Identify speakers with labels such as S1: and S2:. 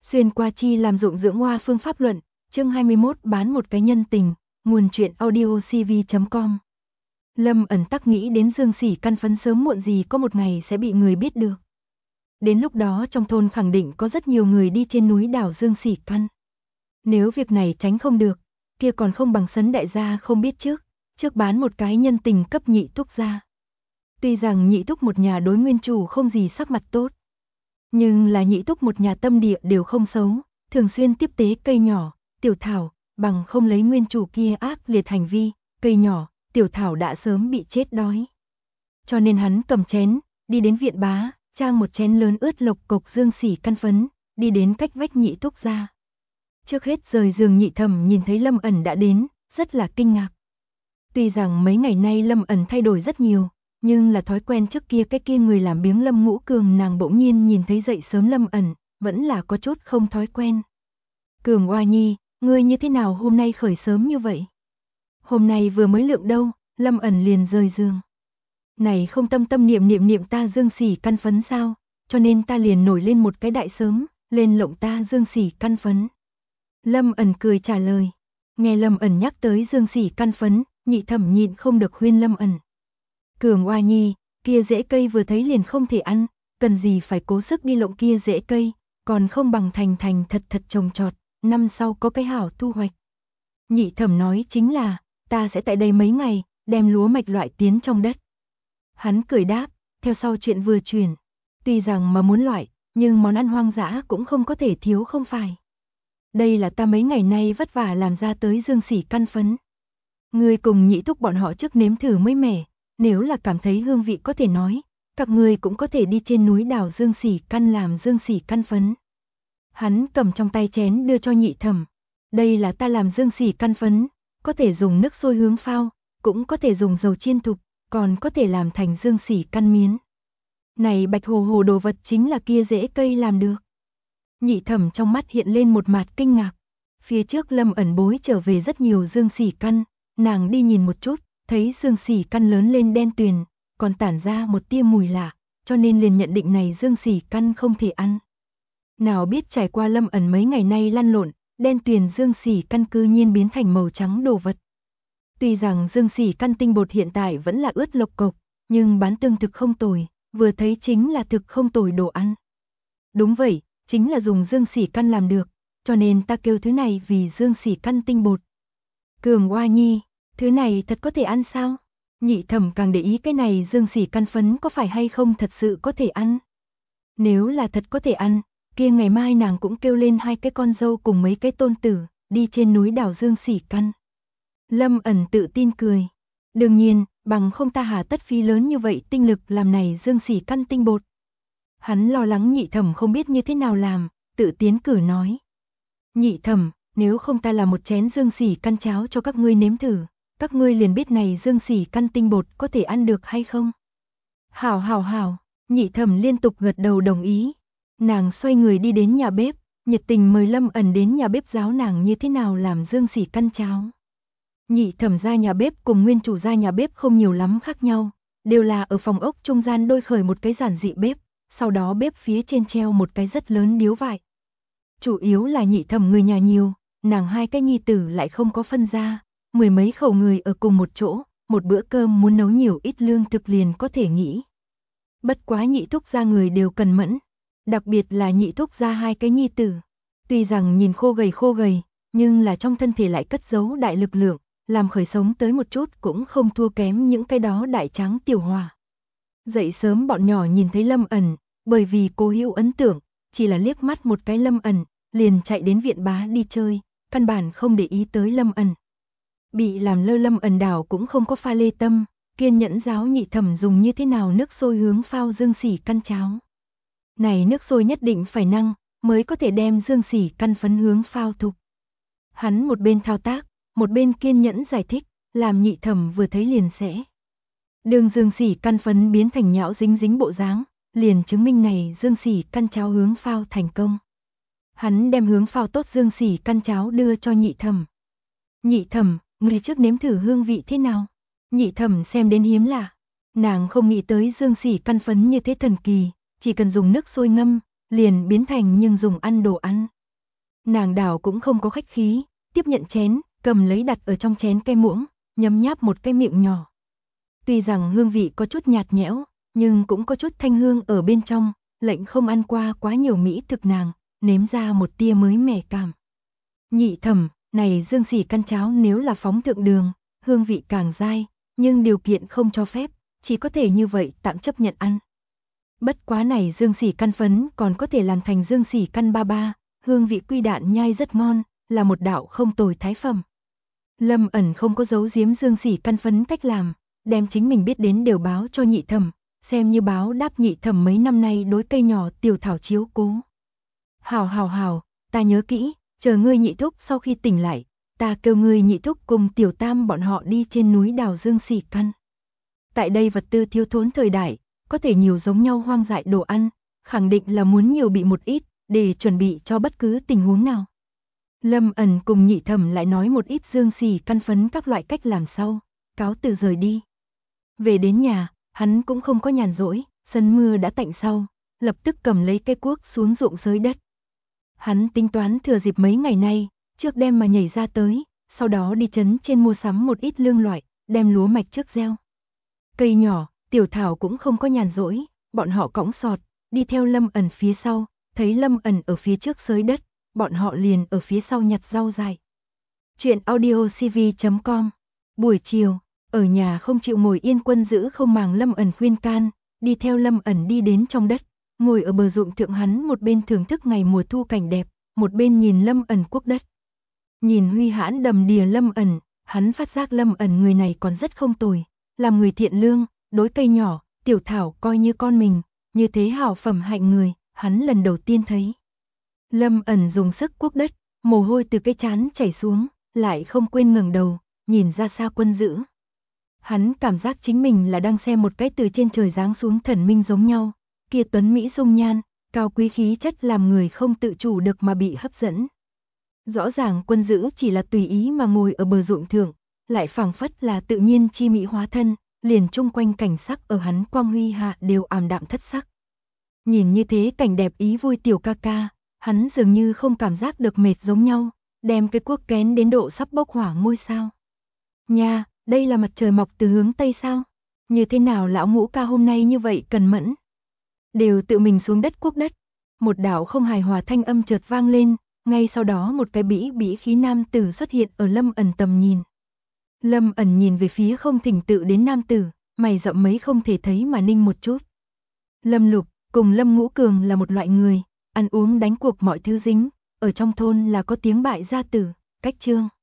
S1: Xuyên qua chi làm dụng dưỡng hoa phương pháp luận, chương 21 bán một cái nhân tình, nguồn truyện audiocv.com. Lâm Ẩn tắc nghĩ đến Dương Sỉ căn phấn sớm muộn gì có một ngày sẽ bị người biết được. Đến lúc đó trong thôn khẳng định có rất nhiều người đi trên núi đào Dương Sỉ căn. Nếu việc này tránh không được, kia còn không bằng sấn đại gia không biết trước bán một cái nhân tình cấp Nhị Thúc gia. Tuy rằng Nhị Thúc một nhà đối nguyên chủ không gì sắc mặt tốt, nhưng là Nhị Thúc một nhà tâm địa đều không xấu, thường xuyên tiếp tế cây nhỏ, tiểu thảo, bằng không lấy nguyên chủ kia ác liệt hành vi, cây nhỏ, tiểu thảo đã sớm bị chết đói. Cho nên hắn cầm chén, đi đến viện bá, trang một chén lớn ướt lộc cộc Dương Sỉ căn phấn, đi đến cách vách Nhị Thúc gia. Trước hết rời giường Nhị Thẩm nhìn thấy Lâm Ẩn đã đến, rất là kinh ngạc. Tuy rằng mấy ngày nay Lâm Ẩn thay đổi rất nhiều, nhưng là thói quen trước kia cái kia người làm biếng Lâm Ngũ Cường nàng bỗng nhiên nhìn thấy dậy sớm Lâm Ẩn, vẫn là có chút không thói quen. Cường Oa Nhi, ngươi như thế nào hôm nay khởi sớm như vậy? Hôm nay vừa mới lượng đâu, Lâm Ẩn liền rời giường. Này không tâm tâm niệm ta Dương Sỉ căn phấn sao, cho nên ta liền nổi lên một cái đại sớm, lên lộng ta Dương Sỉ căn phấn. Lâm Ẩn cười trả lời. Nghe Lâm Ẩn nhắc tới Dương Sỉ căn phấn, Nhị Thẩm nhịn không được khuyên Lâm Ẩn. Cường Oa Nhi, kia rễ cây vừa thấy liền không thể ăn, cần gì phải cố sức đi lộng kia rễ cây, còn không bằng thành thật trồng trọt, năm sau có cái hảo thu hoạch. Nhị Thẩm nói chính là, ta sẽ tại đây mấy ngày, đem lúa mạch loại tiến trong đất. Hắn cười đáp, theo sau chuyện vừa chuyển. Tuy rằng mà muốn loại, nhưng món ăn hoang dã cũng không có thể thiếu không phải. Đây là ta mấy ngày nay vất vả làm ra tới Dương Sỉ căn phấn. Ngươi cùng Nhị Thúc bọn họ trước nếm thử mới mẻ, nếu là cảm thấy hương vị có thể nói, các ngươi cũng có thể đi trên núi đào Dương Sỉ căn làm Dương Sỉ căn phấn. Hắn cầm trong tay chén đưa cho Nhị Thẩm. Đây là ta làm Dương Sỉ căn phấn, có thể dùng nước sôi hướng phao, cũng có thể dùng dầu chiên thục, còn có thể làm thành Dương Sỉ căn miến. Này bạch hồ đồ vật chính là kia rễ cây làm được. Nhị Thẩm trong mắt hiện lên một mạt kinh ngạc. Phía trước Lâm Ẩn bối trở về rất nhiều Dương Sỉ căn, nàng đi nhìn một chút, thấy Dương Sỉ căn lớn lên đen tuyền, còn tản ra một tia mùi lạ, cho nên liền nhận định này Dương Sỉ căn không thể ăn. Nào biết trải qua Lâm Ẩn mấy ngày nay lăn lộn, đen tuyền Dương Sỉ căn cư nhiên biến thành màu trắng đồ vật. Tuy rằng Dương Sỉ căn tinh bột hiện tại vẫn là ướt lộc cộc, nhưng bán tương thực không tồi, vừa thấy chính là thực không tồi đồ ăn. Đúng vậy, chính là dùng Dương Sỉ căn làm được, cho nên ta kêu thứ này vì Dương Sỉ căn tinh bột. Cường Oa Nhi, thứ này thật có thể ăn sao? Nhị Thẩm càng để ý cái này Dương Sỉ căn phấn có phải hay không thật sự có thể ăn. Nếu là thật có thể ăn, kia ngày mai nàng cũng kêu lên hai cái con dâu cùng mấy cái tôn tử, đi trên núi đào Dương Sỉ căn. Lâm Ẩn tự tin cười. Đương nhiên, bằng không ta hà tất phí lớn như vậy tinh lực làm này Dương Sỉ căn tinh bột. Hắn lo lắng Nhị Thẩm không biết như thế nào làm, tự tiến cử nói. Nhị Thẩm, nếu không ta làm một chén Dương Sỉ căn cháo cho các ngươi nếm thử, các ngươi liền biết này Dương Sỉ căn tinh bột có thể ăn được hay không. Hảo, Nhị Thẩm liên tục gật đầu đồng ý. Nàng xoay người đi đến nhà bếp, nhiệt tình mời Lâm Ẩn đến nhà bếp giáo nàng như thế nào làm Dương Sỉ căn cháo. Nhị Thẩm ra nhà bếp cùng nguyên chủ ra nhà bếp không nhiều lắm khác nhau, đều là ở phòng ốc trung gian đôi khởi một cái giản dị bếp, sau đó bếp phía trên treo một cái rất lớn điếu vải. Chủ yếu là Nhị Thẩm người nhà nhiều, nàng hai cái nhi tử lại không có phân ra, mười mấy khẩu người ở cùng một chỗ, một bữa cơm muốn nấu nhiều ít lương thực liền có thể nghĩ. Bất quá Nhị Thúc gia người đều cần mẫn, đặc biệt là Nhị Thúc gia hai cái nhi tử. Tuy rằng nhìn khô gầy, nhưng là trong thân thể lại cất giấu đại lực lượng, làm khởi sống tới một chút cũng không thua kém những cái đó đại tráng tiểu hòa. Dậy sớm bọn nhỏ nhìn thấy Lâm Ẩn, bởi vì Cố Hữu ấn tượng, chỉ là liếc mắt một cái Lâm Ẩn, liền chạy đến viện bá đi chơi, căn bản không để ý tới Lâm Ẩn. Bị làm lơ Lâm Ẩn đảo cũng không có pha lê tâm, kiên nhẫn giáo Nhị Thẩm dùng như thế nào nước sôi hướng phao Dương Sỉ căn cháo. Này nước sôi nhất định phải năng, mới có thể đem Dương Sỉ căn phấn hướng phao thục. Hắn một bên thao tác, một bên kiên nhẫn giải thích, làm Nhị Thẩm vừa thấy liền sẽ. Đường Dương Sỉ căn phấn biến thành nhão dính bộ dáng, liền chứng minh này Dương Sỉ căn cháo hướng phao thành công. Hắn đem hướng phao tốt Dương Sỉ căn cháo đưa cho Nhị Thẩm. Nhị Thẩm, người trước nếm thử hương vị thế nào? Nhị Thẩm xem đến hiếm lạ. Nàng không nghĩ tới Dương Sỉ căn phấn như thế thần kỳ, chỉ cần dùng nước sôi ngâm, liền biến thành nhưng dùng ăn đồ ăn. Nàng đảo cũng không có khách khí, tiếp nhận chén, cầm lấy đặt ở trong chén cái muỗng, nhấm nháp một cái miệng nhỏ. Tuy rằng hương vị có chút nhạt nhẽo, nhưng cũng có chút thanh hương ở bên trong, lệnh không ăn qua quá nhiều mỹ thực nàng, nếm ra một tia mới mẻ cảm. Nhị thẩm, này dương sỉ căn cháo nếu là phóng thượng đường, hương vị càng dai, nhưng điều kiện không cho phép, chỉ có thể như vậy tạm chấp nhận ăn. Bất quá này dương sỉ căn phấn còn có thể làm thành dương sỉ căn ba ba, hương vị quy đạn nhai rất ngon, là một đạo không tồi thái phẩm. Lâm ẩn không có giấu giếm dương sỉ căn phấn cách làm, đem chính mình biết đến đều báo cho nhị thẩm, xem như báo đáp nhị thẩm mấy năm nay đối cây nhỏ tiểu thảo chiếu cố. Hảo, ta nhớ kỹ, chờ ngươi nhị thúc sau khi tỉnh lại, ta kêu ngươi nhị thúc cùng tiểu tam bọn họ đi trên núi đào dương sỉ căn. Tại đây vật tư thiếu thốn thời đại, có thể nhiều giống nhau hoang dại đồ ăn, khẳng định là muốn nhiều bị một ít, để chuẩn bị cho bất cứ tình huống nào. Lâm ẩn cùng nhị thẩm lại nói một ít dương sỉ căn phấn các loại cách làm sau, cáo từ rời đi. Về đến nhà, hắn cũng không có nhàn rỗi, sân mưa đã tạnh sau, lập tức cầm lấy cây cuốc xuống ruộng xới đất. Hắn tính toán thừa dịp mấy ngày nay, trước đêm mà nhảy ra tới, sau đó đi trấn trên mua sắm một ít lương loại, đem lúa mạch trước gieo. Cây nhỏ, tiểu thảo cũng không có nhàn rỗi, bọn họ cõng sọt, đi theo Lâm ẩn phía sau, thấy Lâm ẩn ở phía trước xới đất, bọn họ liền ở phía sau nhặt rau dại. Chuyện audiocv.com. Buổi chiều, ở nhà không chịu ngồi yên Quân Dữ không màng Lâm ẩn khuyên can, đi theo Lâm ẩn đi đến trong đất, ngồi ở bờ ruộng thượng, hắn một bên thưởng thức ngày mùa thu cảnh đẹp, một bên nhìn Lâm ẩn cuốc đất. Nhìn huy hãn đầm đìa Lâm ẩn, hắn phát giác Lâm ẩn người này còn rất không tồi, làm người thiện lương, đối cây nhỏ, tiểu thảo coi như con mình, như thế hảo phẩm hạnh người, hắn lần đầu tiên thấy. Lâm ẩn dùng sức cuốc đất, mồ hôi từ cái trán chảy xuống, lại không quên ngẩng đầu, nhìn ra xa Quân Dữ. Hắn cảm giác chính mình là đang xem một cái từ trên trời giáng xuống thần minh giống nhau, kia tuấn mỹ dung nhan, cao quý khí chất làm người không tự chủ được mà bị hấp dẫn. Rõ ràng Quân Dữ chỉ là tùy ý mà ngồi ở bờ ruộng thượng, lại phảng phất là tự nhiên chi mỹ hóa thân, liền chung quanh cảnh sắc ở hắn quang huy hạ đều ảm đạm thất sắc. Nhìn như thế cảnh đẹp ý vui tiểu ca ca, hắn dường như không cảm giác được mệt giống nhau, đem cái cuốc kén đến độ sắp bốc hỏa ngôi sao. Nha, đây là mặt trời mọc từ hướng Tây sao? Như thế nào lão ngũ ca hôm nay như vậy cần mẫn? Đều tự mình xuống đất cuốc đất. Một đạo không hài hòa thanh âm chợt vang lên, ngay sau đó một cái bỉ khí nam tử xuất hiện ở Lâm ẩn tầm nhìn. Lâm ẩn nhìn về phía không thỉnh tự đến nam tử, mày rậm mấy không thể thấy mà ninh một chút. Lâm Lục cùng Lâm Ngũ Cường là một loại người, ăn uống đánh cuộc mọi thứ dính, ở trong thôn là có tiếng bại gia tử, cách chương.